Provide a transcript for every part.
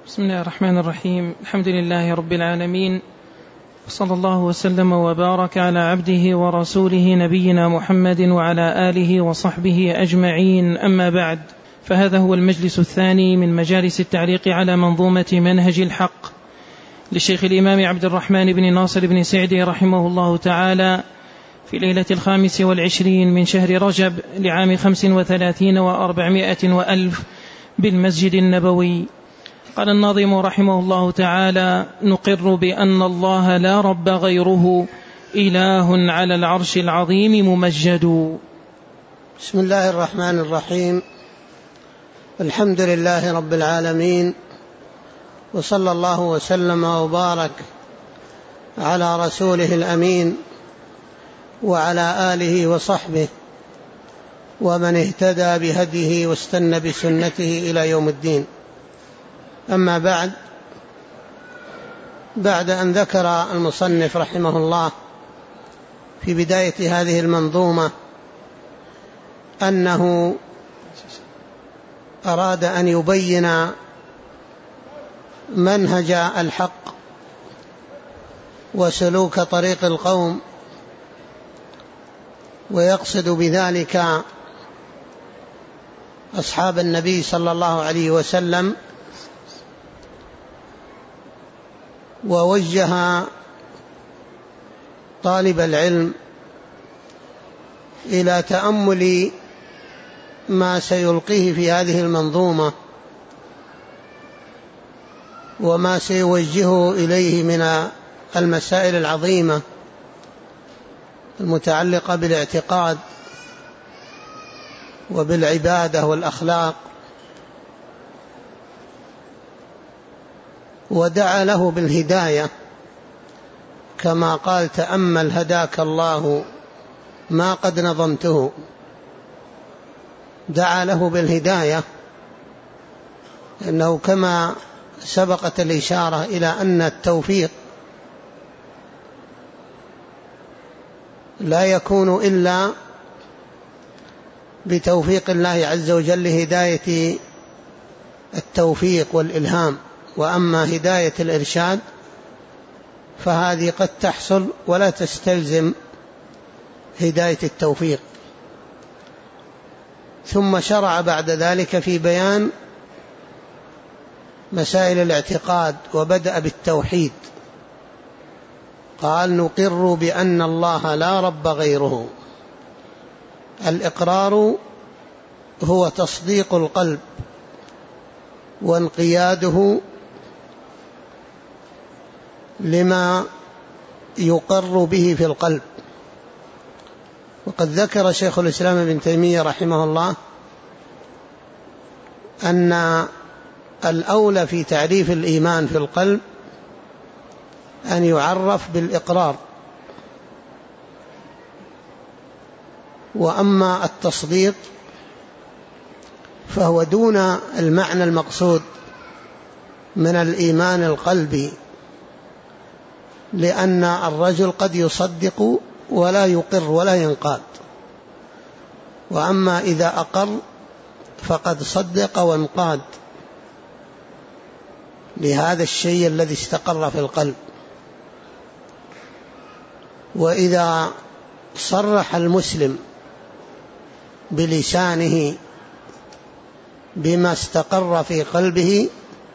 بسم الله الرحمن الرحيم. الحمد لله رب العالمين، وصلى الله وسلم وبارك على عبده ورسوله نبينا محمد وعلى آله وصحبه أجمعين. أما بعد، فهذا هو المجلس الثاني من مجالس التعليق على منظومة منهج الحق للشيخ الإمام عبد الرحمن بن ناصر بن سعدي رحمه الله تعالى في ليلة 25 من شهر رجب لعام 35 و400 وألف بالمسجد النبوي. قال الناظم رحمه الله تعالى: نقر بأن الله لا رب غيره، إله على العرش العظيم ممجد. بسم الله الرحمن الرحيم. الحمد لله رب العالمين، وصلى الله وسلم وبارك على رسوله الأمين وعلى آله وصحبه ومن اهتدى بهديه واستنى بسنته إلى يوم الدين. أما بعد أن ذكر المصنف رحمه الله في بداية هذه المنظومة أنه أراد أن يبين منهج الحق وسلوك طريق القوم، ويقصد بذلك أصحاب النبي صلى الله عليه وسلم، ووجه طالب العلم إلى تأمل ما سيلقيه في هذه المنظومة وما سيوجهه إليه من المسائل العظيمة المتعلقة بالاعتقاد وبالعبادة والأخلاق. ودعا له بالهداية كما قال: تأمل هداك الله ما قد نظمته. دعا له بالهداية لأنه كما سبقت الإشارة إلى أن التوفيق لا يكون إلا بتوفيق الله عز وجل، هداية التوفيق والإلهام. وأما هداية الإرشاد فهذه قد تحصل ولا تستلزم هداية التوفيق. ثم شرع بعد ذلك في بيان مسائل الاعتقاد، وبدأ بالتوحيد. قال: نقر بأن الله لا رب غيره. الإقرار هو تصديق القلب وانقياده لما يقر به في القلب. وقد ذكر شيخ الإسلام ابن تيمية رحمه الله أن الأولى في تعريف الإيمان في القلب أن يعرف بالإقرار، وأما التصديق فهو دون المعنى المقصود من الإيمان القلبي، لأن الرجل قد يصدق ولا يقر ولا ينقاد. وأما إذا أقر فقد صدق وانقاد لهذا الشيء الذي استقر في القلب. وإذا صرح المسلم بلسانه بما استقر في قلبه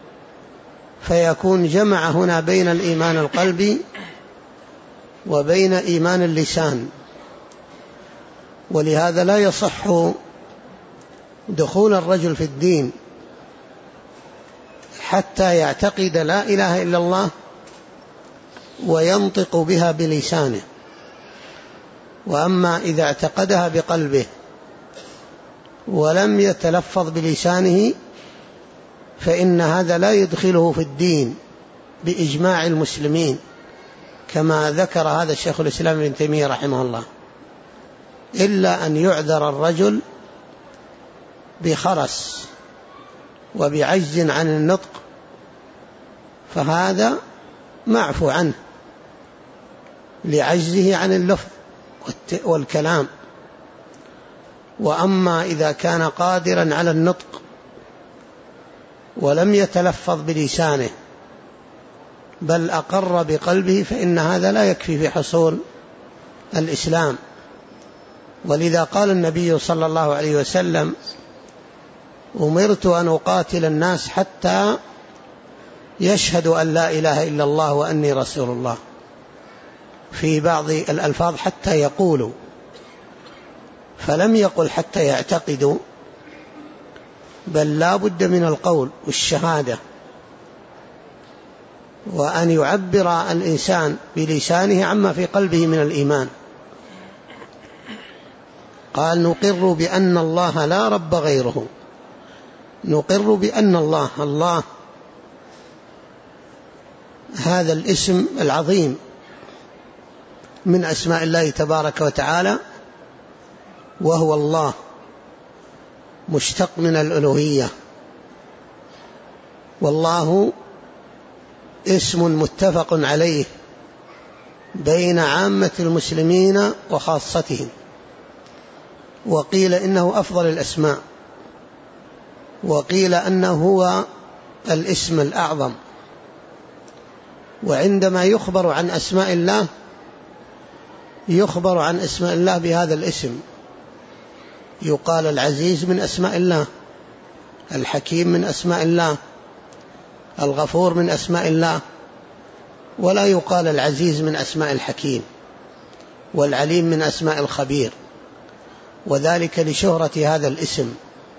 فيكون جمع هنا بين الإيمان القلبي وبين إيمان اللسان. ولهذا لا يصح دخول الرجل في الدين حتى يعتقد لا إله إلا الله وينطق بها بلسانه. وأما إذا اعتقدها بقلبه ولم يتلفظ بلسانه فإن هذا لا يدخله في الدين بإجماع المسلمين، كما ذكر هذا الشيخ الإسلام ابن تيمية رحمه الله، إلا أن يعذر الرجل بخرس وبعجز عن النطق، فهذا معفو عنه لعجزه عن اللفظ والكلام. وأما إذا كان قادرا على النطق ولم يتلفظ بلسانه بل أقر بقلبه، فإن هذا لا يكفي في حصول الإسلام. ولذا قال النبي صلى الله عليه وسلم: أمرت أن أقاتل الناس حتى يشهدوا أن لا إله إلا الله وأني رسول الله. في بعض الألفاظ حتى يقولوا، فلم يقل حتى يعتقدوا، بل لا بد من القول والشهادة، وأن يعبر الإنسان بلسانه عما في قلبه من الإيمان. قال: نقر بأن الله لا رب غيره. نقر بأن الله هذا الاسم العظيم من أسماء الله تبارك وتعالى، وهو الله، مشتق من الألوهية. والله اسم متفق عليه بين عامة المسلمين وخاصتهم، وقيل إنه أفضل الأسماء، وقيل أنه هو الاسم الأعظم. وعندما يخبر عن أسماء الله يخبر عن أسماء الله بهذا الاسم، يقال العزيز من أسماء الله، الحكيم من أسماء الله، الغفور من أسماء الله، ولا يقال العزيز من أسماء الحكيم، والعليم من أسماء الخبير، وذلك لشهرة هذا الاسم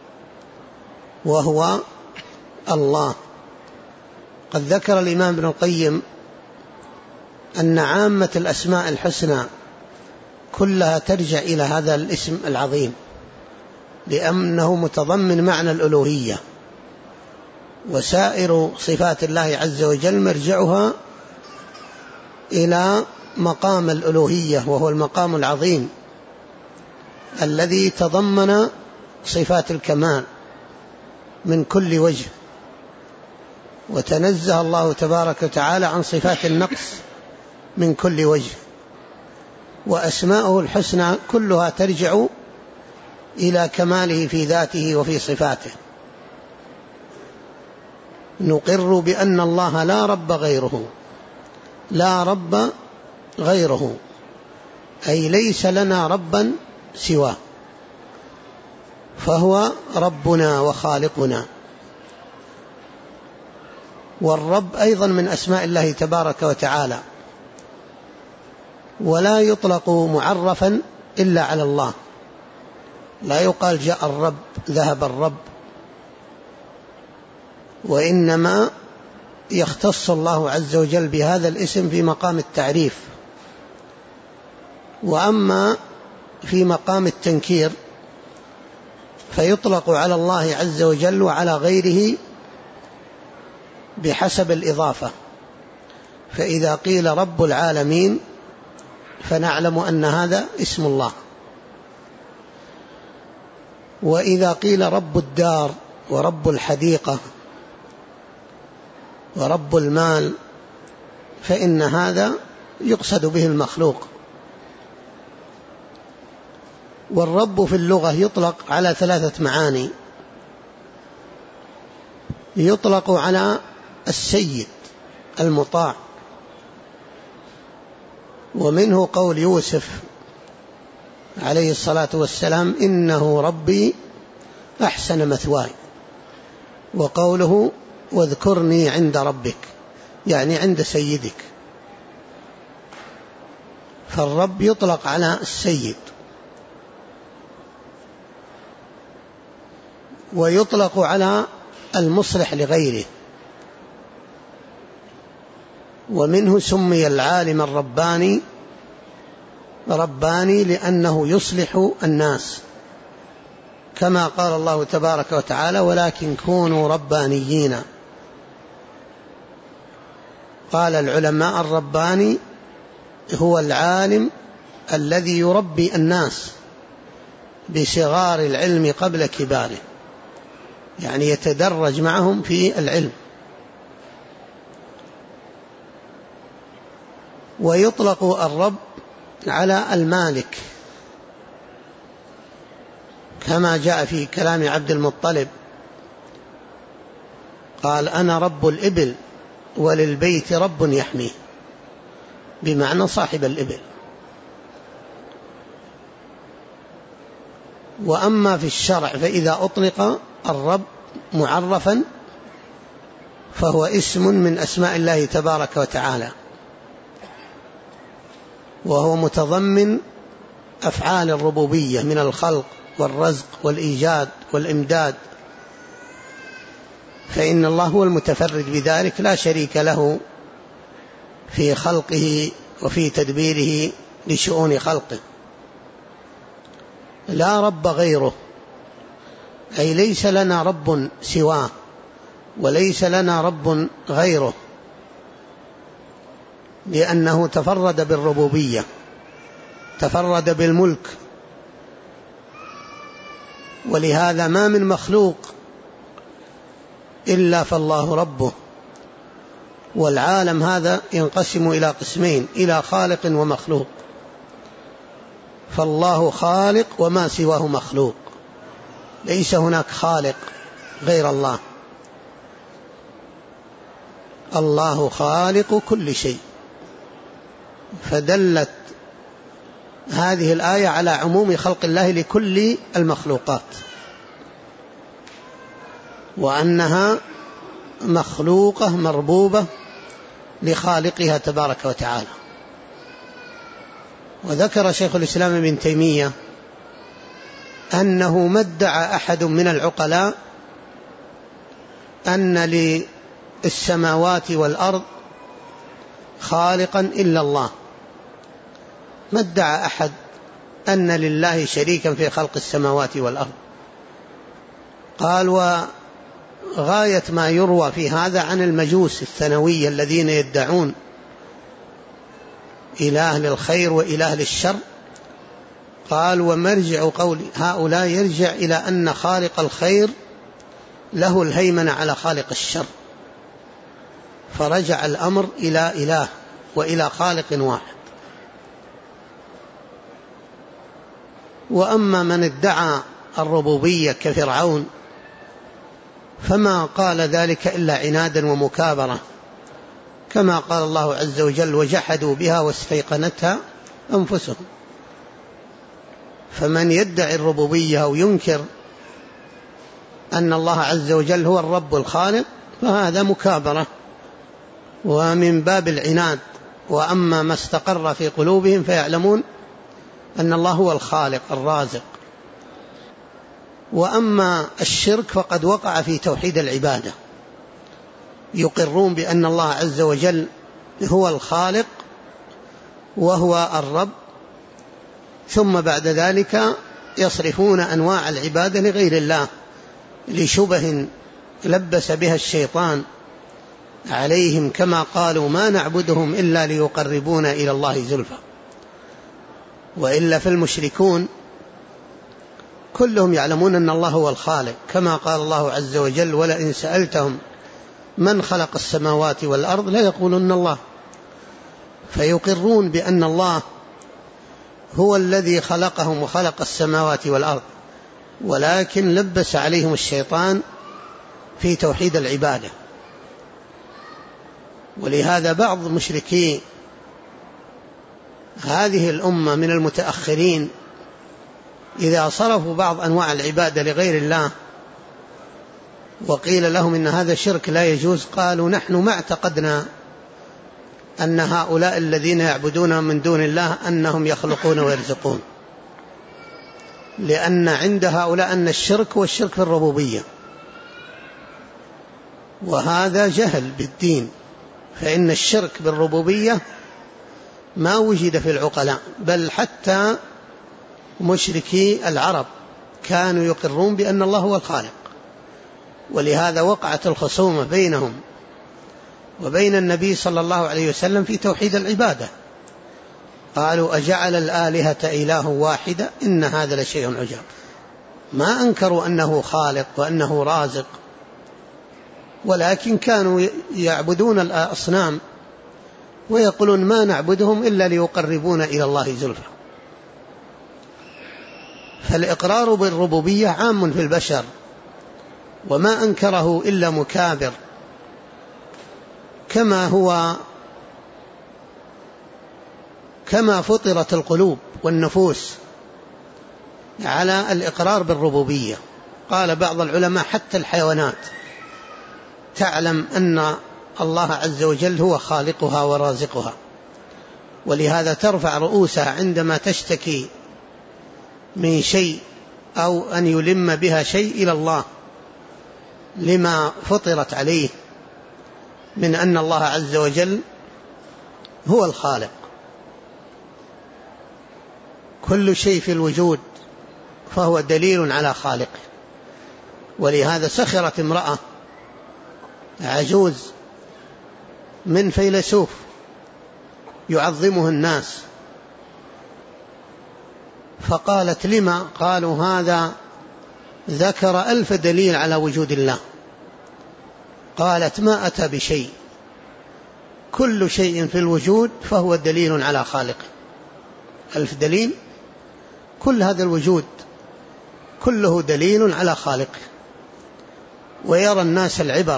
وهو الله. قد ذكر الإمام ابن القيم أن عامة الأسماء الحسنى كلها ترجع إلى هذا الاسم العظيم، لأنه متضمن معنى الألوهية، وسائر صفات الله عز وجل مرجعها إلى مقام الألوهية، وهو المقام العظيم الذي تضمن صفات الكمال من كل وجه، وتنزه الله تبارك وتعالى عن صفات النقص من كل وجه. وأسماؤه الحسنى كلها ترجع إلى كماله في ذاته وفي صفاته. نقر بأن الله لا رب غيره، لا رب غيره، أي ليس لنا ربا سواه، فهو ربنا وخالقنا. والرب أيضا من أسماء الله تبارك وتعالى، ولا يطلق معرفا إلا على الله، لا يقال جاء الرب، ذهب الرب، وإنما يختص الله عز وجل بهذا الاسم في مقام التعريف. وأما في مقام التنكير فيطلق على الله عز وجل وعلى غيره بحسب الإضافة. فإذا قيل رب العالمين فنعلم أن هذا اسم الله، وإذا قيل رب الدار ورب الحديقة ورب المال فإن هذا يقصد به المخلوق. والرب في اللغة يطلق على 3 معاني: يطلق على السيد المطاع، ومنه قول يوسف عليه الصلاة والسلام: إنه ربي أحسن مثواي، وقوله: واذكرني عند ربك، يعني عند سيدك. فالرب يطلق على السيد، ويطلق على المصلح لغيره، ومنه سمي العالم الرباني رباني لأنه يصلح الناس، كما قال الله تبارك وتعالى: ولكن كونوا ربانيين. قال العلماء: الرباني هو العالم الذي يربي الناس بصغار العلم قبل كباره، يعني يتدرج معهم في العلم. ويطلق الرب على المالك، كما جاء في كلام عبد المطلب قال أنا رب الإبل وللبيت رب يحميه، بمعنى صاحب الإبل. وأما في الشرع فإذا أطلق الرب معرفا فهو اسم من أسماء الله تبارك وتعالى، وهو متضمن أفعال الربوبية من الخلق والرزق والإيجاد والإمداد، فإن الله هو المتفرد بذلك لا شريك له في خلقه وفي تدبيره لشؤون خلقه، لا رب غيره، أي ليس لنا رب سواه وليس لنا رب غيره، لأنه تفرد بالربوبية، تفرد بالملك. ولهذا ما من مخلوق إلا فالله ربه. والعالم هذا ينقسم إلى قسمين، إلى خالق ومخلوق، فالله خالق وما سواه مخلوق، ليس هناك خالق غير الله، الله خالق كل شيء. فدلت هذه الآية على عموم خلق الله لكل المخلوقات، وأنها مخلوقة مربوبة لخالقها تبارك وتعالى. وذكر شيخ الإسلام ابن تيمية أنه ما ادعى أحد من العقلاء أن للسماوات والأرض خالقا إلا الله، ما ادعى أحد أن لله شريكا في خلق السماوات والأرض. قال وغاية ما يروى في هذا عن المجوس الثانوية الذين يدعون إله للخير وإله للشر، قال ومرجع قول هؤلاء يرجع إلى أن خالق الخير له الهيمنة على خالق الشر، فرجع الأمر إلى إله وإلى خالق واحد. وأما من ادعى الربوبية كفرعون فما قال ذلك إلا عنادا ومكابرة، كما قال الله عز وجل وجحدوا بها واستيقنتها أنفسهم. فمن يدعي الربوبية أو ينكر أن الله عز وجل هو الرب الخالق فهذا مكابرة ومن باب العناد. وأما ما استقر في قلوبهم فيعلمون أن الله هو الخالق الرازق. وأما الشرك فقد وقع في توحيد العبادة، يقرون بأن الله عز وجل هو الخالق وهو الرب، ثم بعد ذلك يصرفون أنواع العبادة لغير الله لشبه لبس بها الشيطان عليهم، كما قالوا ما نعبدهم إلا ليقربونا إلى الله زلفى. وإلا فالمشركون كلهم يعلمون أن الله هو الخالق، كما قال الله عز وجل ولئن سألتهم من خلق السماوات والأرض لا يقولون الله. فيقرون بأن الله هو الذي خلقهم وخلق السماوات والأرض، ولكن لبس عليهم الشيطان في توحيد العبادة. ولهذا بعض مشركي هذه الأمة من المتأخرين إذا صرفوا بعض أنواع العبادة لغير الله وقيل لهم إن هذا شرك لا يجوز، قالوا نحن ما اعتقدنا أن هؤلاء الذين يعبدون من دون الله أنهم يخلقون ويرزقون، لأن عند هؤلاء أن الشرك هو الشرك في الربوبية، وهذا جهل بالدين. فإن الشرك بالربوبية ما وجد في العقلاء، بل حتى مشركي العرب كانوا يقرون بأن الله هو الخالق. ولهذا وقعت الخصومة بينهم وبين النبي صلى الله عليه وسلم في توحيد العبادة، قالوا أجعل الآلهة إله واحدة إن هذا لشيء عجاب. ما أنكروا أنه خالق وأنه رازق، ولكن كانوا يعبدون الأصنام ويقولون ما نعبدهم إلا ليقربونا إلى الله زلفى. فالإقرار بالربوبية عام في البشر، وما أنكره إلا مكابر كما فطرت القلوب والنفوس على الإقرار بالربوبية. قال بعض العلماء حتى الحيوانات تعلم أن الله عز وجل هو خالقها ورازقها، ولهذا ترفع رؤوسها عندما تشتكي من شيء أو أن يلم بها شيء إلى الله لما فطرت عليه من أن الله عز وجل هو الخالق. كل شيء في الوجود فهو دليل على خالقه. ولهذا سخرت امرأة عجوز من فيلسوف يعظمه الناس، فقالت: لما؟ قالوا: هذا ذكر 1000 دليل على وجود الله. قالت: ما أتى بشيء، كل شيء في الوجود فهو دليل على خالقه. 1000 دليل، كل هذا الوجود كله دليل على خالقه. ويرى الناس العبر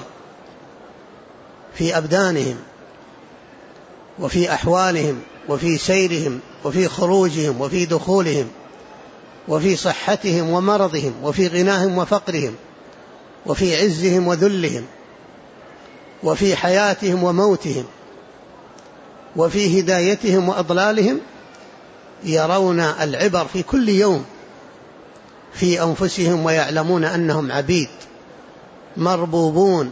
في أبدانهم وفي أحوالهم وفي سيرهم وفي خروجهم وفي دخولهم وفي صحتهم ومرضهم وفي غناهم وفقرهم وفي عزهم وذلهم وفي حياتهم وموتهم وفي هدايتهم وأضلالهم. يرون العبر في كل يوم في أنفسهم ويعلمون أنهم عبيد مربوبون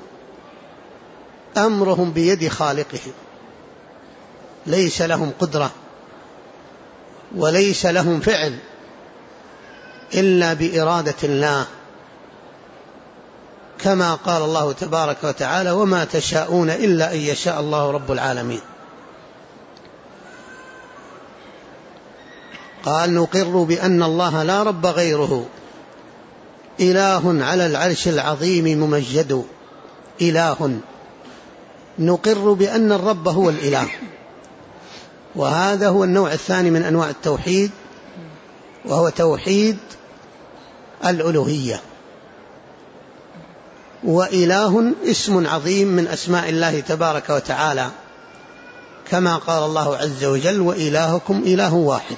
أمرهم بيد خالقهم، ليس لهم قدرة وليس لهم فعل إلا بإرادة الله، كما قال الله تبارك وتعالى: وما تشاءون إلا أن يشاء الله رب العالمين. قال: نقر بأن الله لا رب غيره، إله على العرش العظيم ممجد. إله، نقر بأن الرب هو الإله، وهذا هو النوع الثاني من أنواع التوحيد، وهو توحيد الألوهية. وإله اسم عظيم من أسماء الله تبارك وتعالى، كما قال الله عز وجل: وإلهكم إله واحد.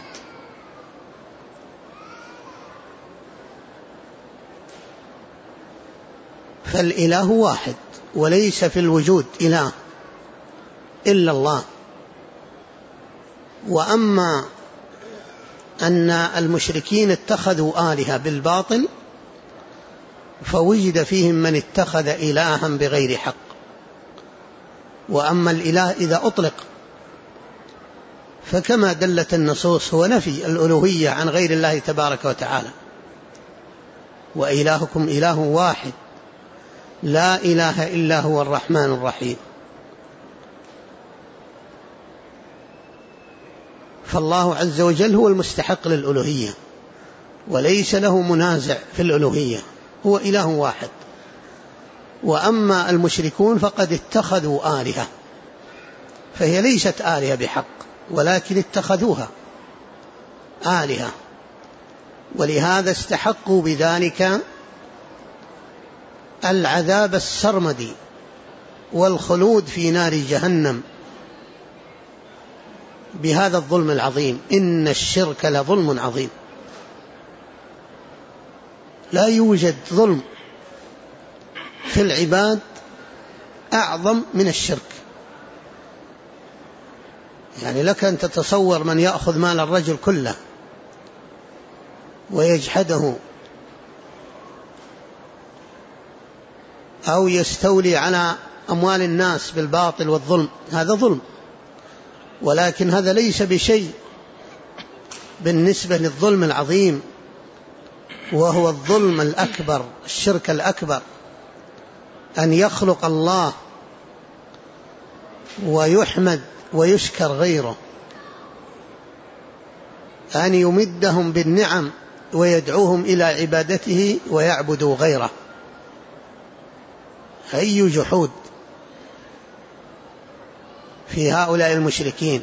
فالإله واحد، وليس في الوجود إله إلا الله. وأما أن المشركين اتخذوا آلهة بالباطل فوجد فيهم من اتخذ إلها بغير حق. وأما الإله إذا أطلق فكما دلت النصوص هو نفي الألوهية عن غير الله تبارك وتعالى. وإلهكم إله واحد لا إله إلا هو الرحمن الرحيم. فالله عز وجل هو المستحق للألوهية، وليس له منازع في الألوهية، هو إله واحد. وأما المشركون فقد اتخذوا آلهة، فهي ليست آلهة بحق، ولكن اتخذوها آلهة، ولهذا استحقوا بذلك العذاب السرمدي والخلود في نار جهنم بهذا الظلم العظيم. إن الشرك لظلم عظيم. لا يوجد ظلم في العباد أعظم من الشرك. يعني لك أن تتصور من يأخذ مال الرجل كله ويجحده، أو يستولي على أموال الناس بالباطل والظلم، هذا ظلم. ولكن هذا ليس بشيء بالنسبة للظلم العظيم، وهو الظلم الأكبر، الشرك الأكبر، أن يخلق الله ويحمد ويشكر غيره، أن يمدهم بالنعم ويدعوهم إلى عبادته ويعبدوا غيره. أي جحود في هؤلاء المشركين.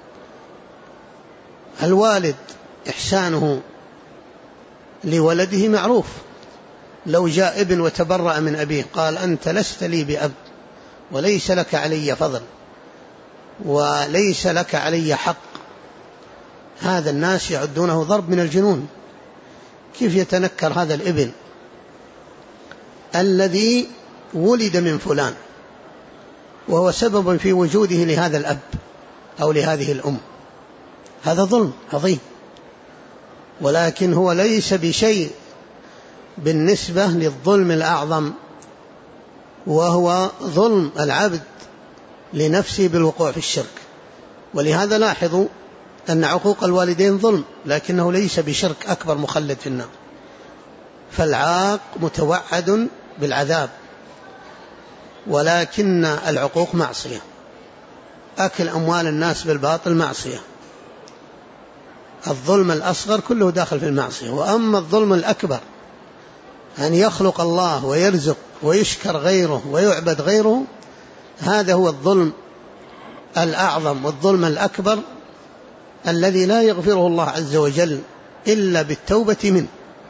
الوالد إحسانه لولده معروف. لو جاء ابن وتبرأ من أبيه قال: أنت لست لي بأب وليس لك علي فضل وليس لك علي حق. هذا الناس يعدونه ضرب من الجنون. كيف يتنكر هذا الابن الذي ولد من فلان وهو سبب في وجوده لهذا الأب أو لهذه الأم؟ هذا ظلم عظيم، ولكن هو ليس بشيء بالنسبة للظلم الأعظم، وهو ظلم العبد لنفسه بالوقوع في الشرك. ولهذا لاحظوا أن عقوق الوالدين ظلم، لكنه ليس بشرك أكبر مخلد في النار. فالعاق متوعد بالعذاب، ولكن العقوق معصية. أكل أموال الناس بالباطل معصية. الظلم الأصغر كله داخل في المعصية. وأما الظلم الأكبر أن يخلق الله ويرزق ويشكر غيره ويعبد غيره، هذا هو الظلم الأعظم والظلم الأكبر الذي لا يغفره الله عز وجل إلا بالتوبة منه.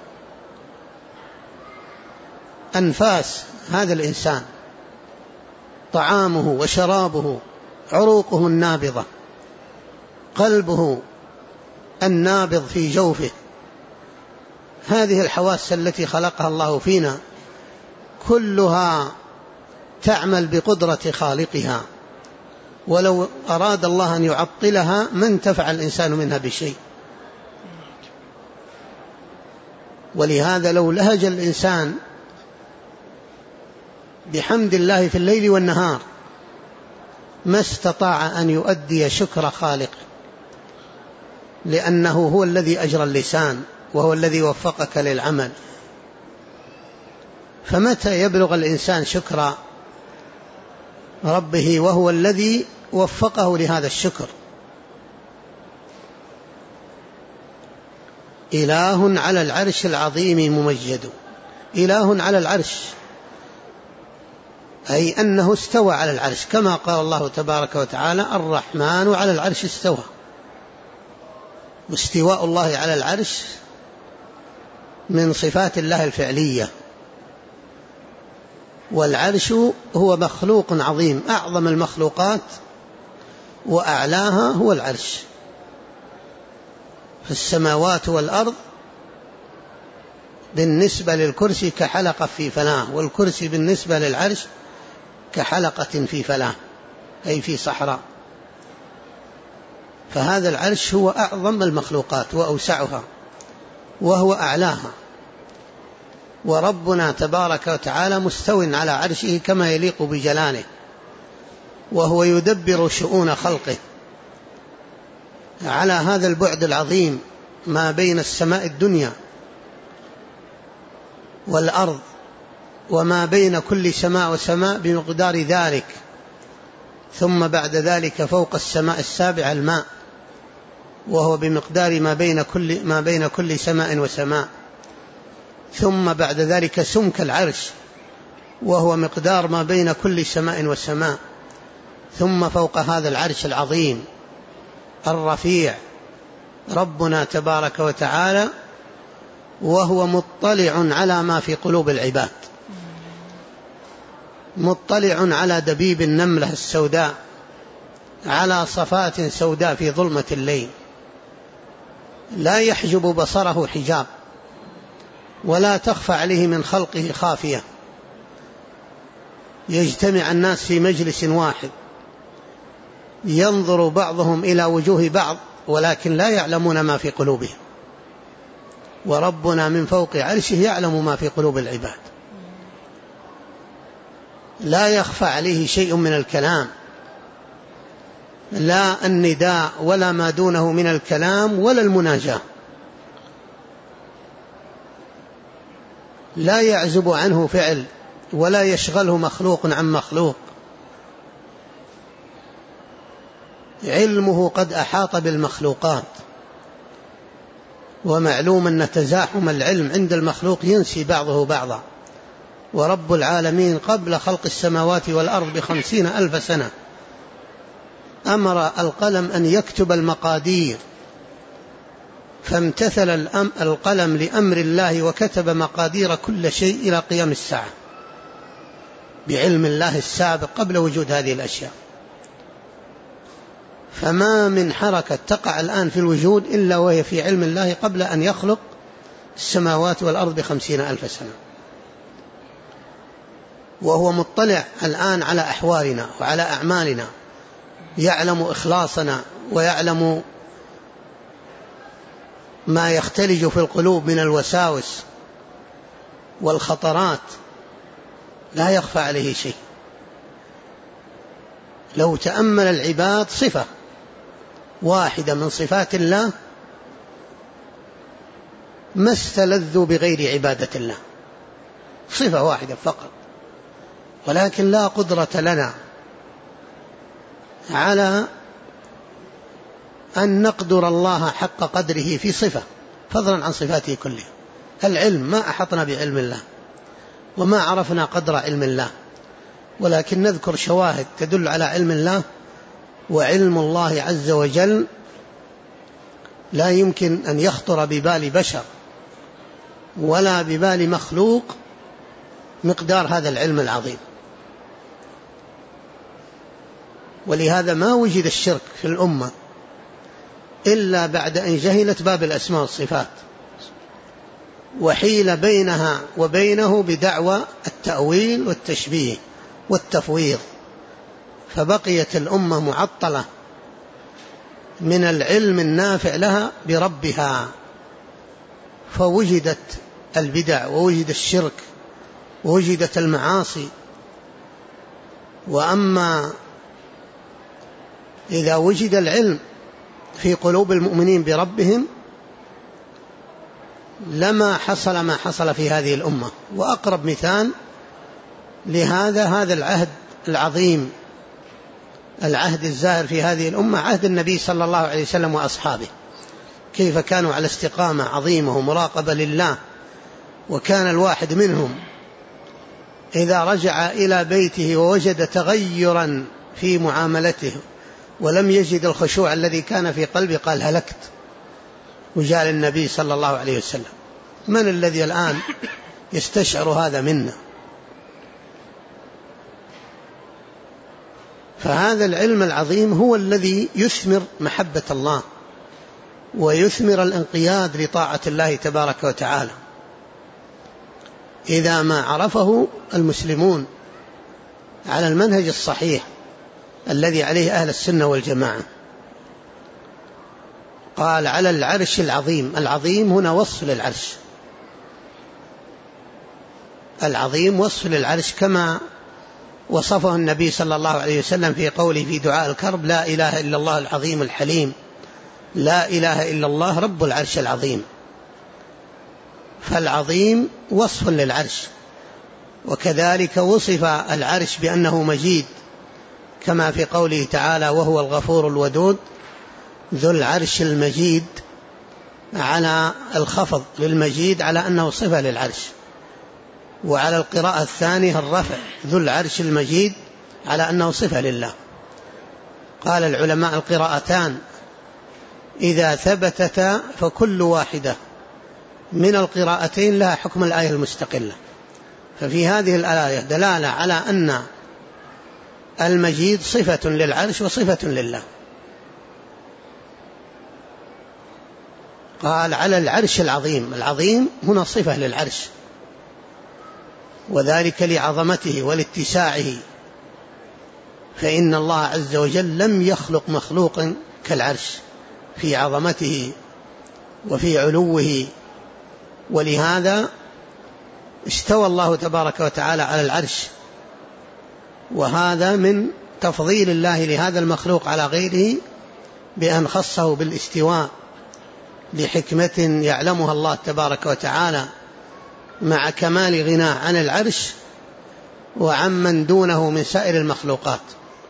أنفاس هذا الإنسان، طعامه وشرابه، عروقه النابضة، قلبه النابض في جوفه، هذه الحواس التي خلقها الله فينا كلها تعمل بقدرة خالقها، ولو أراد الله أن يعطلها ما انتفع الإنسان منها بشيء. ولهذا لو لهج الإنسان بحمد الله في الليل والنهار ما استطاع أن يؤدي شكر خالقه، لأنه هو الذي أجرى اللسان وهو الذي وفقك للعمل. فمتى يبلغ الإنسان شكر ربه وهو الذي وفقه لهذا الشكر؟ إله على العرش العظيم ممجد. إله على العرش أي أنه استوى على العرش، كما قال الله تبارك وتعالى الرحمن على العرش استوى. واستواء الله على العرش من صفات الله الفعلية. والعرش هو مخلوق عظيم، أعظم المخلوقات وأعلاها هو العرش. فالسماوات والأرض بالنسبة للكرسي كحلقة في فلاة، والكرسي بالنسبة للعرش كحلقة في فلاة أي في صحراء. فهذا العرش هو أعظم المخلوقات وأوسعها وهو أعلاها. وربنا تبارك وتعالى مستو على عرشه كما يليق بجلاله، وهو يدبر شؤون خلقه على هذا البعد العظيم ما بين السماء الدنيا والأرض، وما بين كل سماء وسماء بمقدار ذلك. ثم بعد ذلك فوق السماء السابعة الماء، وهو بمقدار ما بين كل سماء وسماء. ثم بعد ذلك سمك العرش، وهو مقدار ما بين كل سماء وسماء. ثم فوق هذا العرش العظيم الرفيع ربنا تبارك وتعالى، وهو مطلع على ما في قلوب العباد، مطلع على دبيب النملة السوداء، على صفات سوداء في ظلمة الليل، لا يحجب بصره حجاب، ولا تخفى عليه من خلقه خافية. يجتمع الناس في مجلس واحد، ينظر بعضهم إلى وجوه بعض، ولكن لا يعلمون ما في قلوبهم. وربنا من فوق عرشه يعلم ما في قلوب العباد، لا يخفى عليه شيء من الكلام، لا النداء ولا ما دونه من الكلام ولا المناجاة. لا يعزب عنه فعل ولا يشغله مخلوق عن مخلوق. علمه قد أحاط بالمخلوقات، ومعلوم أن تزاحم العلم عند المخلوق ينسي بعضه بعضا. ورب العالمين قبل خلق السماوات والأرض 50,000 سنة أمر القلم أن يكتب المقادير، فامتثل القلم لأمر الله وكتب مقادير كل شيء إلى قيام الساعة. بعلم الله السابق قبل وجود هذه الأشياء. فما من حركة تقع الآن في الوجود إلا وهي في علم الله قبل أن يخلق السماوات والأرض ب50,000 سنة. وهو مطلع الآن على أحوالنا وعلى أعمالنا، يعلم إخلاصنا ويعلم ما يختلج في القلوب من الوساوس والخطرات، لا يخفى عليه شيء. لو تأمل العباد صفة واحدة من صفات الله ما استلذوا بغير عبادة الله، صفة واحدة فقط، ولكن لا قدرة لنا على أن نقدر الله حق قدره في صفة، فضلا عن صفاته كلها. العلم ما أحطنا بعلم الله وما عرفنا قدر علم الله، ولكن نذكر شواهد تدل على علم الله. وعلم الله عز وجل لا يمكن أن يخطر ببال بشر ولا ببال مخلوق مقدار هذا العلم العظيم. ولهذا ما وجد الشرك في الأمة إلا بعد أن جهلت باب الأسماء والصفات، وحيل بينها وبينه بدعوى التأويل والتشبيه والتفويض، فبقيت الأمة معطلة من العلم النافع لها بربها، فوجدت البدع ووجد الشرك ووجدت المعاصي. وأما إذا وجد العلم في قلوب المؤمنين بربهم لما حصل ما حصل في هذه الأمة. وأقرب مثال لهذا العهد العظيم، العهد الزاهر في هذه الأمة، عهد النبي صلى الله عليه وسلم وأصحابه، كيف كانوا على استقامة عظيمة ومراقبة لله. وكان الواحد منهم إذا رجع إلى بيته ووجد تغيرا في معاملته ولم يجد الخشوع الذي كان في قلبه قال هلكت، وجاء للنبي صلى الله عليه وسلم. من الذي الآن يستشعر هذا منا؟ فهذا العلم العظيم هو الذي يثمر محبة الله ويثمر الانقياد لطاعة الله تبارك وتعالى إذا ما عرفه المسلمون على المنهج الصحيح الذي عليه أهل السنة والجماعة. قال على العرش العظيم، العظيم هنا وصف للعرش، العظيم وصف للعرش كما وصفه النبي صلى الله عليه وسلم في قوله في دعاء الكرب: لا إله إلا الله العظيم الحليم، لا إله إلا الله رب العرش العظيم. فالعظيم وصف للعرش، وكذلك وصف العرش بأنه مجيد كما في قوله تعالى: وهو الغفور الودود ذو العرش المجيد، على الخفض للمجيد على أنه صفة للعرش. وعلى القراءة الثانية الرفع ذو العرش المجيد على أنه صفة لله. قال العلماء القراءتان إذا ثبتتا فكل واحدة من القراءتين لها حكم الآية المستقلة. ففي هذه الآية دلالة على أن المجيد صفة للعرش وصفة لله. قال على العرش العظيم، العظيم هنا صفة للعرش، وذلك لعظمته ولاتساعه، فإن الله عز وجل لم يخلق مخلوقا كالعرش في عظمته وفي علوه. ولهذا استوى الله تبارك وتعالى على العرش، وهذا من تفضيل الله لهذا المخلوق على غيره بأن خصه بالاستواء لحكمة يعلمها الله تبارك وتعالى، مع كمال غناه عن العرش وعمن دونه من سائر المخلوقات.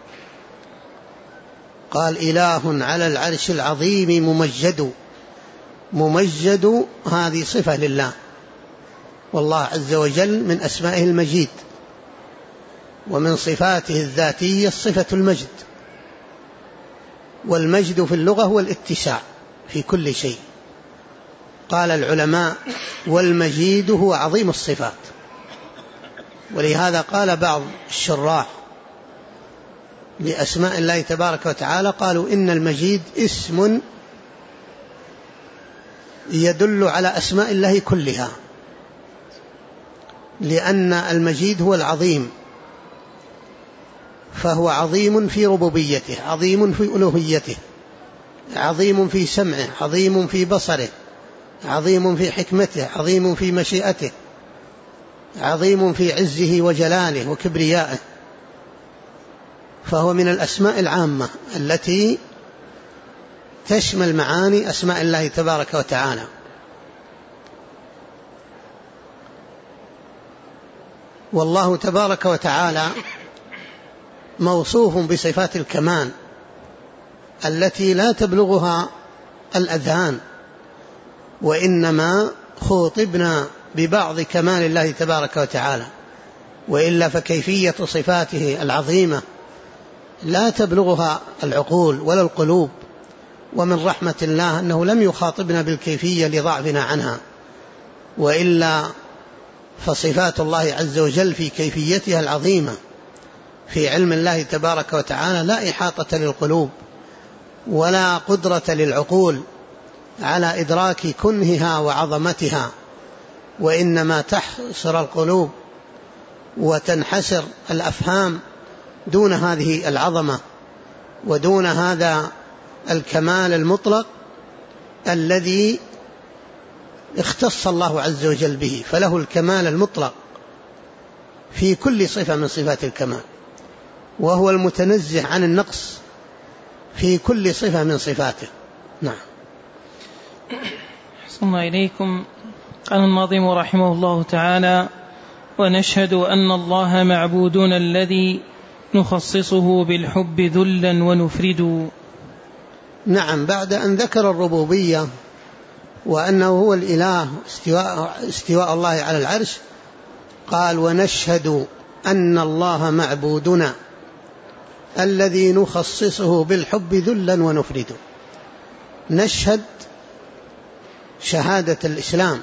قال إله على العرش العظيم ممجد، ممجد هذه صفة لله، والله عز وجل من أسمائه المجيد، ومن صفاته الذاتية صفة المجد. والمجد في اللغة هو الاتساع في كل شيء. قال العلماء: والمجيد هو عظيم الصفات. ولهذا قال بعض الشراح لأسماء الله تبارك وتعالى قالوا إن المجيد اسم يدل على أسماء الله كلها، لأن المجيد هو العظيم، فهو عظيم في ربوبيته، عظيم في ألوهيته، عظيم في سمعه، عظيم في بصره، عظيم في حكمته، عظيم في مشيئته، عظيم في عزه وجلاله وكبريائه، فهو من الأسماء العامة التي تشمل معاني أسماء الله تبارك وتعالى. والله تبارك وتعالى موصوف بصفات الكمال التي لا تبلغها الأذهان، وإنما خوطبنا ببعض كمال الله تبارك وتعالى، وإلا فكيفية صفاته العظيمة لا تبلغها العقول ولا القلوب. ومن رحمة الله أنه لم يخاطبنا بالكيفية لضعفنا عنها، وإلا فصفات الله عز وجل في كيفيتها العظيمة في علم الله تبارك وتعالى لا إحاطة للقلوب ولا قدرة للعقول على إدراك كنهها وعظمتها، وإنما تحصر القلوب وتنحسر الأفهام دون هذه العظمة ودون هذا الكمال المطلق الذي اختص الله عز وجل به، فله الكمال المطلق في كل صفة من صفات الكمال، وهو المتنزه عن النقص في كل صفة من صفاته. نعم. أحسن إليكم. قال الناظم رحمه الله تعالى: ونشهد أن الله معبودنا الذي نخصصه بالحب ذلا ونفرد. نعم، بعد أن ذكر الربوبية وأنه هو الإله استواء الله على العرش، قال: ونشهد أن الله معبودنا الذي نخصصه بالحب ذلا ونفرد. نشهد شهادة الإسلام،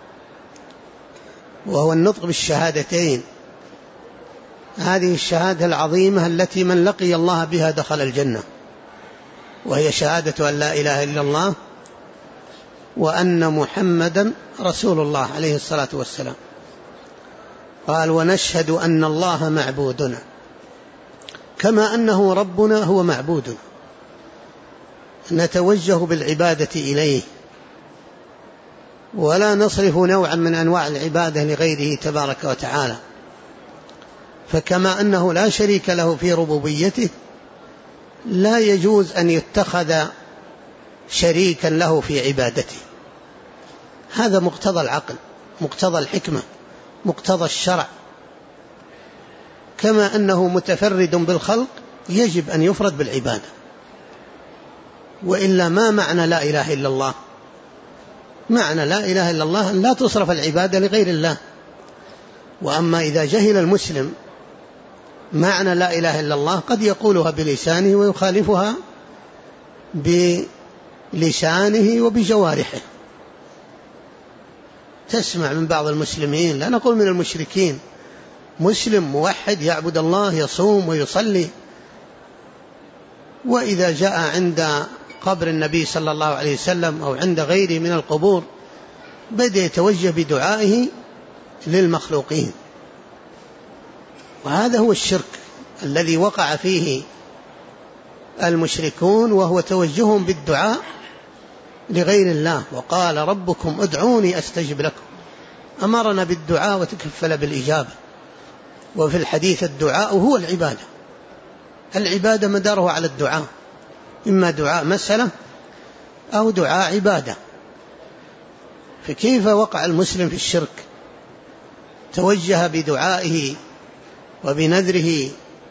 وهو النطق بالشهادتين، هذه الشهادة العظيمة التي من لقي الله بها دخل الجنة، وهي شهادة أن لا إله إلا الله وأن محمدا رسول الله عليه الصلاة والسلام. قال: ونشهد أن الله معبودنا، كما أنه ربنا هو معبودنا، نتوجه بالعبادة إليه ولا نصرف نوعا من أنواع العبادة لغيره تبارك وتعالى، فكما أنه لا شريك له في ربوبيته لا يجوز أن يتخذ شريكا له في عبادته. هذا مقتضى العقل، مقتضى الحكمة، مقتضى الشرع. كما أنه متفرد بالخلق يجب أن يفرد بالعبادة، وإلا ما معنى لا إله إلا الله؟ معنى لا إله إلا الله أن لا تصرف العبادة لغير الله. وأما إذا جهل المسلم معنى لا إله إلا الله قد يقولها بلسانه ويخالفها بلسانه وبجوارحه. تسمع من بعض المسلمين، لا نقول من المشركين، مسلم موحد يعبد الله يصوم ويصلي، وإذا جاء عند قبر النبي صلى الله عليه وسلم أو عند غيره من القبور بدأ يتوجه بدعائه للمخلوقين. وهذا هو الشرك الذي وقع فيه المشركون، وهو توجههم بالدعاء لغير الله. وقال: ربكم ادعوني أستجب لكم، أمرنا بالدعاء وتكفل بالإجابة. وفي الحديث: الدعاء هو العبادة، العبادة مداره على الدعاء، إما دعاء مسألة أو دعاء عبادة. فكيف وقع المسلم في الشرك؟ توجه بدعائه وبنذره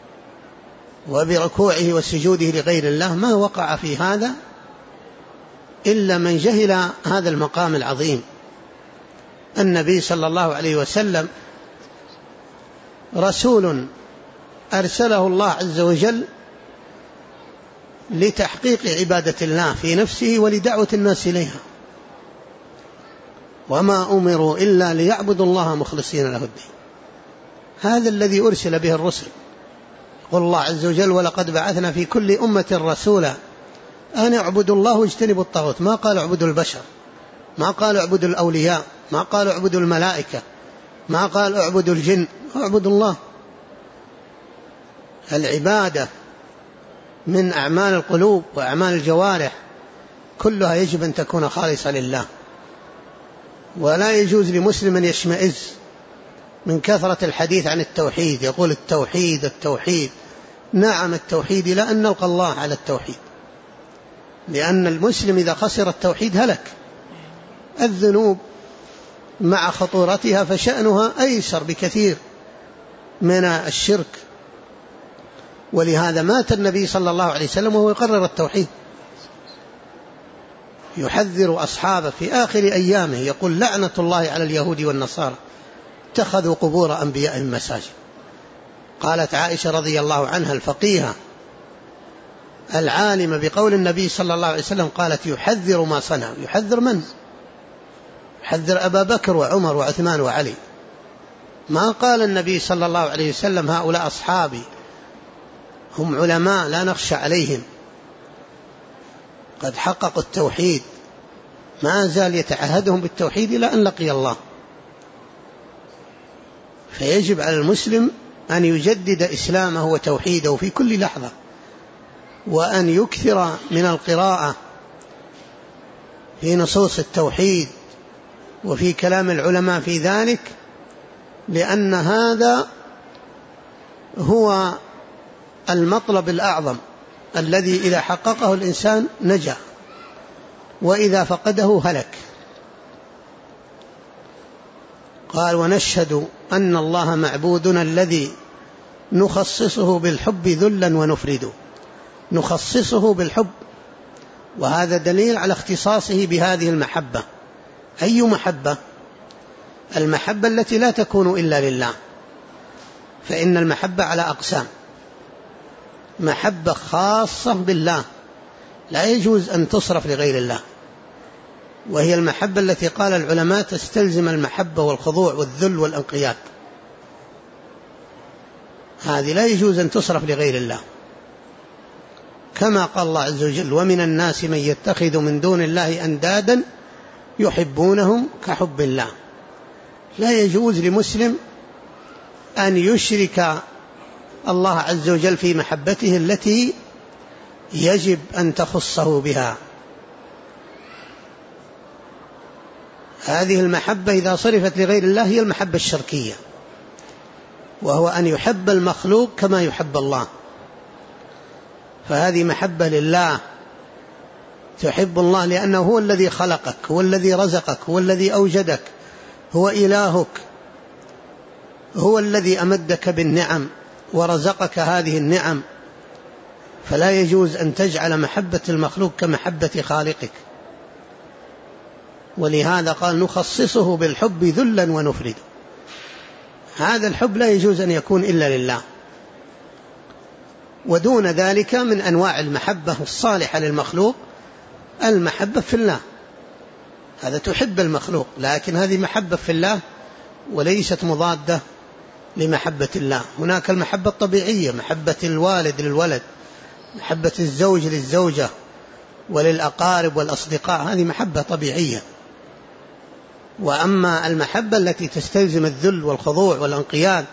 وبركوعه وسجوده لغير الله. ما وقع في هذا إلا من جهل هذا المقام العظيم. النبي صلى الله عليه وسلم رسول أرسله الله عز وجل لتحقيق عبادة الله في نفسه ولدعوة الناس إليها، وما أمروا إلا ليعبدوا الله مخلصين له الدين. هذا الذي أرسل به الرسل. قل الله عز وجل ولقد بعثنا في كل أمة رسولا أن اعبدوا الله واجتنبوا الطاغوت. ما قال اعبدوا البشر، ما قال اعبدوا الأولياء، ما قال اعبدوا الملائكة، ما قال اعبدوا الجن، اعبدوا الله. العبادة من أعمال القلوب وأعمال الجوارح كلها يجب أن تكون خالصة لله، ولا يجوز لمسلم أن يشمئز من كثرة الحديث عن التوحيد، يقول التوحيد التوحيد. نعم التوحيد، إلى أن نلقى الله على التوحيد، لأن المسلم إذا خسر التوحيد هلك. الذنوب مع خطورتها فشأنها أيسر بكثير من الشرك، ولهذا مات النبي صلى الله عليه وسلم وهو يقرر التوحيد، يحذر أصحابه في آخر أيامه يقول لعنة الله على اليهود والنصارى اتخذوا قبور أنبيائهم مساجد. قالت عائشة رضي الله عنها الفقيهة العالمة بقول النبي صلى الله عليه وسلم، قالت يحذر ما صنع. يحذر من؟ يحذر أبا بكر وعمر وعثمان وعلي. ما قال النبي صلى الله عليه وسلم هؤلاء أصحابي هم علماء لا نخشى عليهم، قد حققوا التوحيد، ما زال يتعهدهم بالتوحيد إلى أن لقي الله. فيجب على المسلم أن يجدد إسلامه وتوحيده في كل لحظة، وأن يكثر من القراءة في نصوص التوحيد وفي كلام العلماء في ذلك، لأن هذا هو المطلب الأعظم الذي إذا حققه الإنسان نجا، وإذا فقده هلك. قال ونشهد أن الله معبودنا الذي نخصصه بالحب ذلا ونفرده. نخصصه بالحب، وهذا دليل على اختصاصه بهذه المحبة. أي محبة؟ المحبة التي لا تكون إلا لله، فإن المحبة على أقسام: محبة خاصة بالله لا يجوز أن تصرف لغير الله، وهي المحبة التي قال العلماء تستلزم المحبة والخضوع والذل والانقياد. هذه لا يجوز أن تصرف لغير الله، كما قال الله عز وجل ومن الناس من يتخذ من دون الله أندادا يحبونهم كحب الله. لا يجوز لمسلم أن يشرك الله عز وجل في محبته التي يجب أن تخصه بها. هذه المحبة إذا صرفت لغير الله هي المحبة الشركية، وهو أن يحب المخلوق كما يحب الله. فهذه محبة لله، تحب الله لأنه هو الذي خلقك، هو الذي رزقك، هو الذي أوجدك، هو إلهك، هو الذي أمدك بالنعم ورزقك هذه النعم. فلا يجوز أن تجعل محبة المخلوق كمحبة خالقك. ولهذا قال نخصصه بالحب ذلا ونفرد. هذا الحب لا يجوز أن يكون إلا لله. ودون ذلك من أنواع المحبة الصالحة للمخلوق المحبة في الله، هذا تحب المخلوق، لكن هذه محبة في الله وليست مضادة لمحبة الله. هناك المحبة الطبيعية، محبة الوالد للولد، محبة الزوج للزوجة وللأقارب والأصدقاء، هذه محبة طبيعية. وأما المحبة التي تستلزم الذل والخضوع والانقياد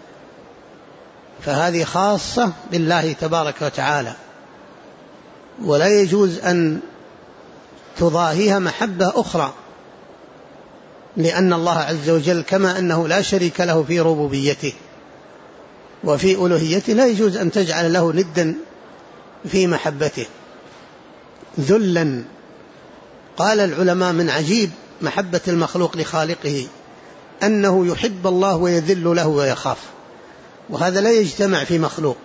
فهذه خاصة بالله تبارك وتعالى، ولا يجوز أن تضاهيها محبة أخرى، لأن الله عز وجل كما أنه لا شريك له في ربوبيته وفي ألوهيته لا يجوز أن تجعل له ندا في محبته. ذلا، قال العلماء من عجيب محبة المخلوق لخالقه أنه يحب الله ويذل له ويخاف، وهذا لا يجتمع في مخلوق،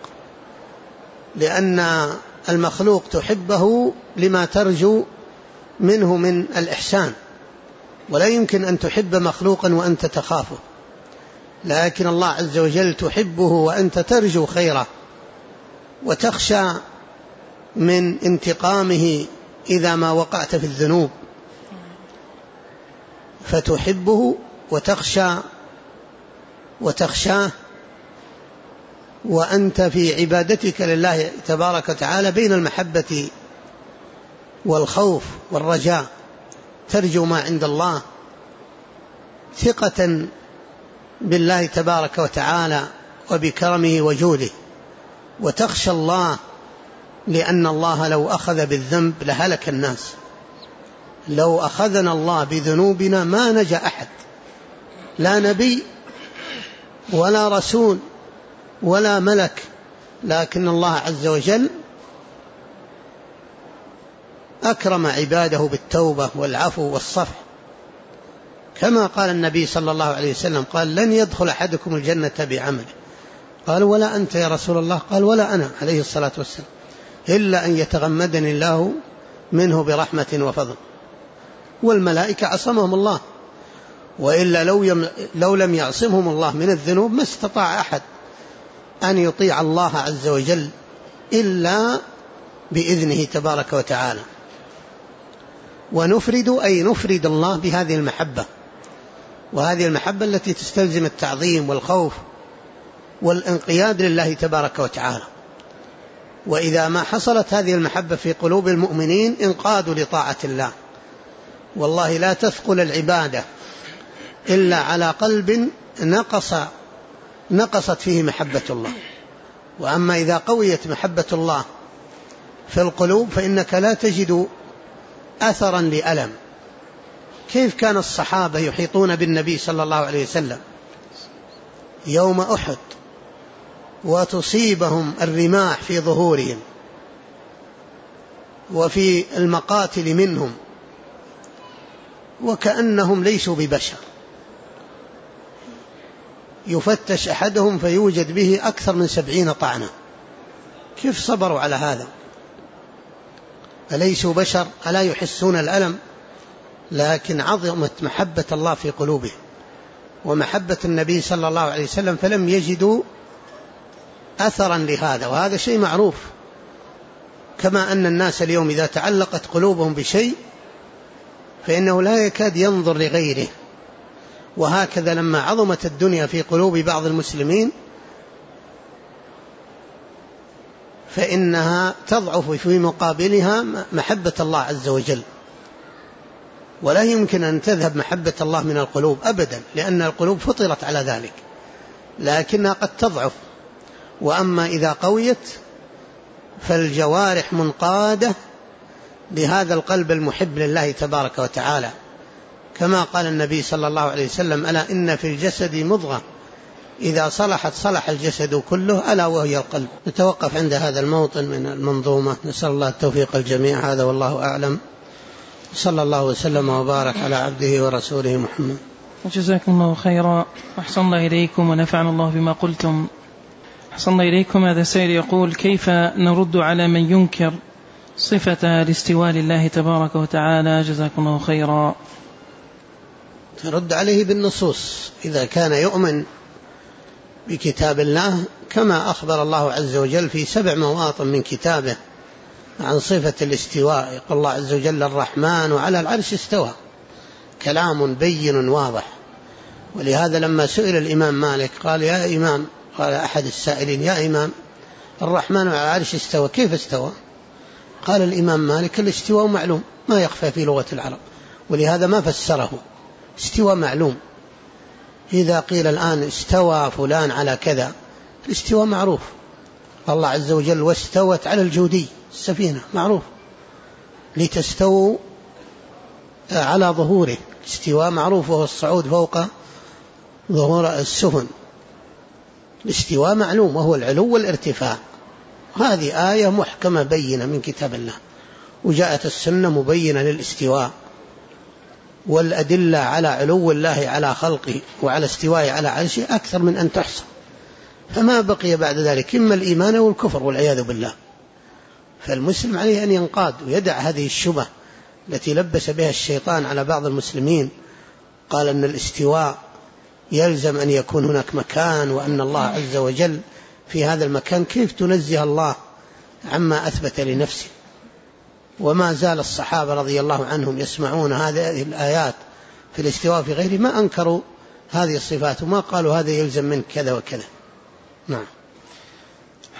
لأن المخلوق تحبه لما ترجو منه من الإحسان، ولا يمكن أن تحب مخلوقا وأنت تخافه. لكن الله عز وجل تحبه وأنت ترجو خيره وتخشى من انتقامه إذا ما وقعت في الذنوب، فتحبه وتخشاه وأنت في عبادتك لله تبارك وتعالى بين المحبة والخوف والرجاء، ترجو ما عند الله ثقة بالله تبارك وتعالى وبكرمه وجوده، وتخشى الله، لأن الله لو أخذ بالذنب لهلك الناس. لو أخذنا الله بذنوبنا ما نجا أحد، لا نبي ولا رسول ولا ملك، لكن الله عز وجل أكرم عباده بالتوبة والعفو والصفح، كما قال النبي صلى الله عليه وسلم قال: لن يدخل أحدكم الجنة بعمله. قالوا: ولا أنت يا رسول الله؟ قال: ولا أنا، عليه الصلاة والسلام، إلا أن يتغمدني الله منه برحمة وفضل. والملائكة عصمهم الله، وإلا لو لم يعصمهم الله من الذنوب ما استطاع أحد أن يطيع الله عز وجل إلا بإذنه تبارك وتعالى. ونفرد أي نفرد الله بهذه المحبة، وهذه المحبة التي تستلزم التعظيم والخوف والانقياد لله تبارك وتعالى. وإذا ما حصلت هذه المحبة في قلوب المؤمنين انقادوا لطاعة الله. والله لا تثقل العبادة إلا على قلب نقصت فيه محبة الله. وأما إذا قويت محبة الله في القلوب فإنك لا تجد أثرا لألم. كيف كان الصحابة يحيطون بالنبي صلى الله عليه وسلم يوم أحد وتصيبهم الرماح في ظهورهم وفي المقاتل منهم وكأنهم ليسوا ببشر، يفتش أحدهم فيوجد به أكثر من 70 طعنة. كيف صبروا على هذا؟ أليسوا بشر؟ ألا يحسون الألم؟ لكن عظمت محبة الله في قلوبهم ومحبة النبي صلى الله عليه وسلم، فلم يجدوا أثرا لهذا. وهذا شيء معروف، كما أن الناس اليوم إذا تعلقت قلوبهم بشيء فإنه لا يكاد ينظر لغيره. وهكذا لما عظمت الدنيا في قلوب بعض المسلمين فإنها تضعف في مقابلها محبة الله عز وجل، ولا يمكن أن تذهب محبة الله من القلوب أبدا، لأن القلوب فطرت على ذلك، لكنها قد تضعف. وأما إذا قويت فالجوارح منقادة لهذا القلب المحب لله تبارك وتعالى، كما قال النبي صلى الله عليه وسلم: ألا إن في الجسد مضغة إذا صلحت صلح الجسد كله ألا وهي القلب. نتوقف عند هذا الموطن من المنظومة، نسأل الله التوفيق الجميع. هذا والله أعلم، صلى الله وسلم وبارك على عبده ورسوله محمد. جزاكم الله خيرا، أحسن الله إليكم ونفعنا الله بما قلتم. أحسن الله إليكم. هذا سائل يقول: كيف نرد على من ينكر صفة الاستواء لله تبارك وتعالى؟ جزاكم الله خيرا. ترد عليه بالنصوص إذا كان يؤمن بكتاب الله، كما أخبر الله عز وجل في 7 مواطن من كتابه عن صفة الاستواء. يقول الله عز وجل: الرحمن على العرش استوى، كلام بين واضح. ولهذا لما سئل الإمام مالك قال: يا إمام، قال أحد السائلين: يا إمام، الرحمن على العرش استوى، كيف استوى؟ قال الإمام مالك: الاستواء معلوم، ما يخفى في لغة العرب، ولهذا ما فسره. استواء معلوم. إذا قيل الآن استوى فلان على كذا، الاستواء معروف. الله عز وجل: واستوت على الجودي السفينة، معروف، لتستووا على ظهوره. الاستواء معروف، وهو الصعود فوق ظهور السفن. الاستواء معلوم، وهو العلو والارتفاع. هذه آية محكمة بينة من كتاب الله، وجاءت السنة مبينة للاستواء، والأدلة على علو الله على خلقه وعلى استوائه على عرشه أكثر من أن تحصى. فما بقي بعد ذلك إما الإيمان والكفر والعياذ بالله. فالمسلم عليه أن ينقاد ويدع هذه الشبهة التي لبس بها الشيطان على بعض المسلمين. قال أن الاستواء يلزم أن يكون هناك مكان، وأن الله عز وجل في هذا المكان. كيف تنزه الله عما أثبت لنفسه؟ وما زال الصحابة رضي الله عنهم يسمعون هذه الآيات في الاستواء في غيره، ما أنكروا هذه الصفات وما قالوا هذا يلزم من كذا وكذا. نعم.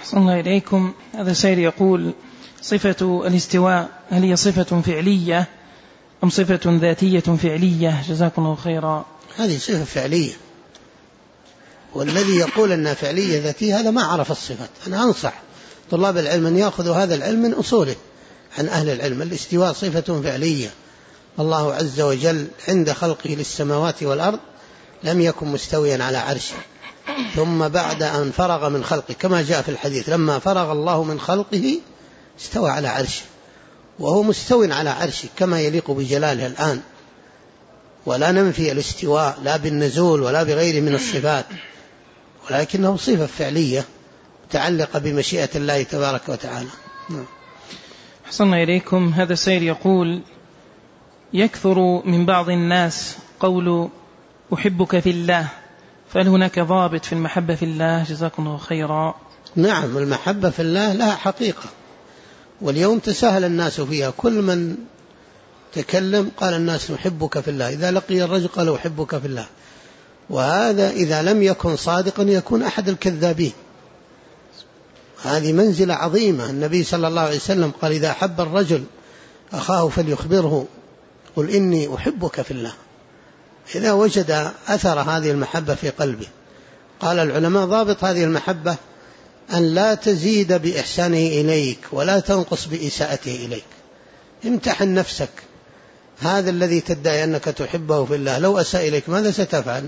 أحسن الله إليكم. هذا سائل يقول: صفة الاستواء هل هي صفة فعلية أم صفة ذاتية فعلية؟ جزاكم الله خيرا. هذه صفة فعلية، والذي يقول أنها فعلية ذاتية هذا ما عرف الصفات. أنا أنصح طلاب العلم أن يأخذوا هذا العلم من أصوله عن أهل العلم. الاستواء صفة فعلية. الله عز وجل عند خلقه للسماوات والأرض لم يكن مستويا على عرشه، ثم بعد أن فرغ من خلقه كما جاء في الحديث لما فرغ الله من خلقه استوى على عرشه، وهو مستو على عرشه كما يليق بجلاله الآن. ولا ننفي الاستواء لا بالنزول ولا بغيره من الصفات، ولكنه صفة فعلية متعلقة بمشيئة الله تبارك وتعالى. أحسن إليكم. هذا السائل يقول: يكثر من بعض الناس قول أحبك في الله، فهل هناك ضابط في المحبة في الله؟ جزاكم الله خيرا. نعم، المحبة في الله لها حقيقة، واليوم تساهل الناس فيها. كل من تكلم قال الناس نحبك في الله، إذا لقي الرجل قال أحبك في الله، وهذا إذا لم يكن صادقا يكون أحد الكذابين. هذه منزلة عظيمة. النبي صلى الله عليه وسلم قال: إذا أحب الرجل أخاه فليخبره قل إني أحبك في الله. إذا وجد أثر هذه المحبة في قلبه. قال العلماء: ضابط هذه المحبة أن لا تزيد بإحسانه إليك ولا تنقص بإساءته إليك. امتحن نفسك، هذا الذي تدعي أنك تحبه في الله لو أساء إليك ماذا ستفعل؟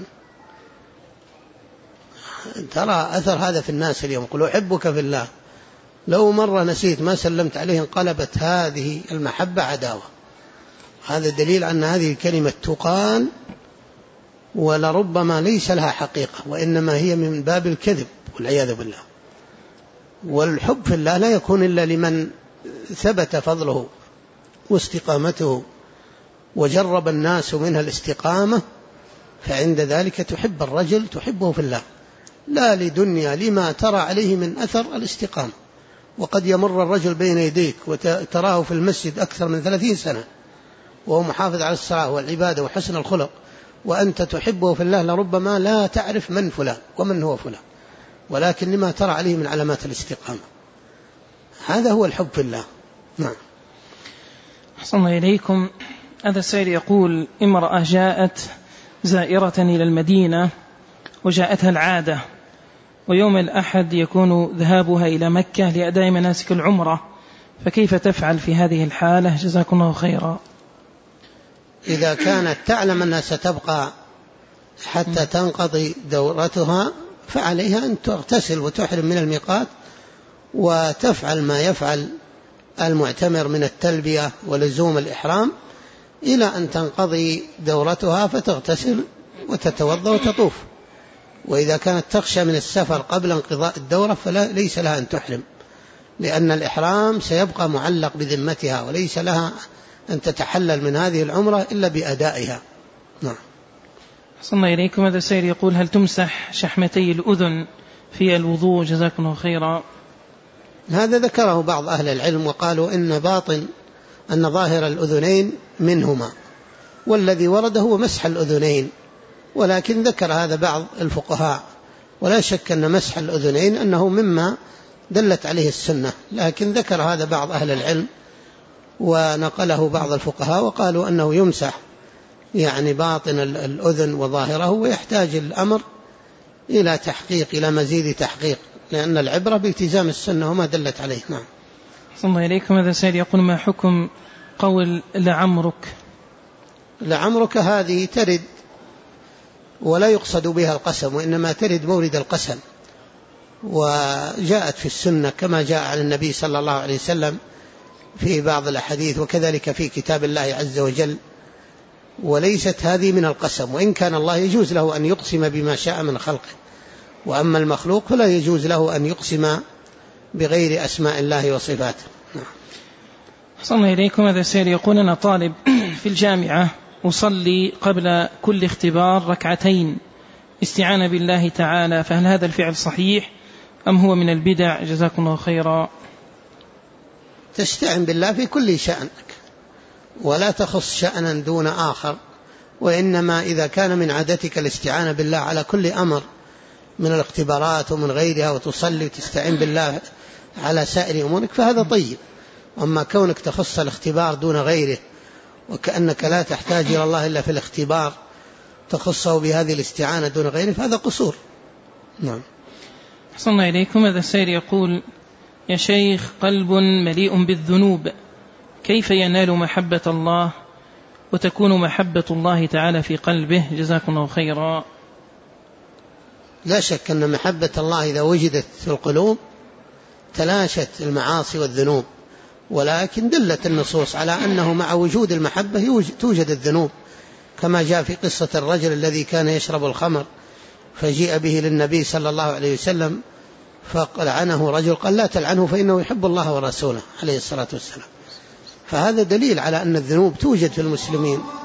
ترى أثر هذا في الناس اليوم. قل أحبك في الله، لو مرة نسيت ما سلمت عليه انقلبت هذه المحبة عداوة. هذا دليل أن هذه الكلمة تقال ولربما ليس لها حقيقة، وإنما هي من باب الكذب والعياذ بالله. والحب في الله لا يكون إلا لمن ثبت فضله واستقامته وجرب الناس منها الاستقامة، فعند ذلك تحب الرجل تحبه في الله، لا لدنيا لما ترى عليه من أثر الاستقامة. وقد يمر الرجل بين يديك وتراه في المسجد أكثر من 30 سنة وهو محافظ على الصلاة والعبادة وحسن الخلق، وأنت تحبه في الله لربما لا تعرف من فلان ومن هو فلان، ولكن لما ترى عليه من علامات الاستقامة. هذا هو الحب في الله. نعم. أحسن الله إليكم. هذا السائل يقول: امرأة جاءت زائرة إلى المدينة وجاءتها العادة، ويوم الأحد يكون ذهابها إلى مكة لأداء مناسك العمرة، فكيف تفعل في هذه الحالة؟ جزاكم الله خيرا. إذا كانت تعلم أنها ستبقى حتى تنقضي دورتها فعليها أن تغتسل وتحرم من الميقات وتفعل ما يفعل المعتمر من التلبية ولزوم الإحرام إلى أن تنقضي دورتها، فتغتسل وتتوضأ وتطوف. وإذا كانت تخشى من السفر قبل انقضاء الدورة فليس لها أن تحرم، لأن الإحرام سيبقى معلق بذمتها، وليس لها أن تتحلل من هذه العمرة إلا بأدائها. نعم. أحسن الله إليكم. هذا السائل يقول: هل تمسح شحمتي الأذن في الوضوء؟ جزاكم الله خيرا. هذا ذكره بعض أهل العلم وقالوا إن باطن أن ظاهر الأذنين منهما، والذي ورد هو مسح الأذنين، ولكن ذكر هذا بعض الفقهاء، ولا شك أن مسح الأذنين أنه مما دلت عليه السنة، لكن ذكر هذا بعض أهل العلم ونقله بعض الفقهاء وقالوا أنه يمسح يعني باطن الأذن وظاهره، ويحتاج الأمر إلى تحقيق، إلى مزيد تحقيق، لأن العبرة بالتزام السنة وما دلت عليه. نعم. صلى الله عليكم. هذا سائل يقول: ما حكم قول لعمرك؟ لعمرك هذه ترد ولا يقصد بها القسم، وإنما ترد مورد القسم، وجاءت في السنة كما جاء على النبي صلى الله عليه وسلم في بعض الأحاديث، وكذلك في كتاب الله عز وجل، وليست هذه من القسم، وإن كان الله يجوز له أن يقسم بما شاء من خلقه، وأما المخلوق فلا يجوز له أن يقسم بغير أسماء الله وصفاته. صلى الله إليكم. هذا السائل يقول: أنا طالب في الجامعة أصلي قبل كل اختبار ركعتين استعانة بالله تعالى، فهل هذا الفعل صحيح أم هو من البدع؟ جزاكم الله خيرا. تستعن بالله في كل شأنك ولا تخص شأنا دون آخر، وإنما إذا كان من عادتك الاستعانة بالله على كل أمر من الاختبارات ومن غيرها وتصلي وتستعين بالله على سائر أمورك فهذا طيب. أما كونك تخص الاختبار دون غيره وكأنك لا تحتاج إلى الله إلا في الاختبار تخصه بهذه الاستعانة دون غيره فهذا قصور. نعم. أحسن الله إليكم. هذا السائل يقول: يا شيخ، قلب مليء بالذنوب كيف ينال محبة الله وتكون محبة الله تعالى في قلبه؟ جزاكم الله خيرا. لا شك أن محبة الله إذا وجدت في القلوب تلاشت المعاصي والذنوب، ولكن دلت النصوص على أنه مع وجود المحبة توجد الذنوب، كما جاء في قصة الرجل الذي كان يشرب الخمر فجيء به للنبي صلى الله عليه وسلم فلعنه رجل، قال: لا تلعنه فإنه يحب الله ورسوله عليه الصلاة والسلام. فهذا دليل على أن الذنوب توجد في المسلمين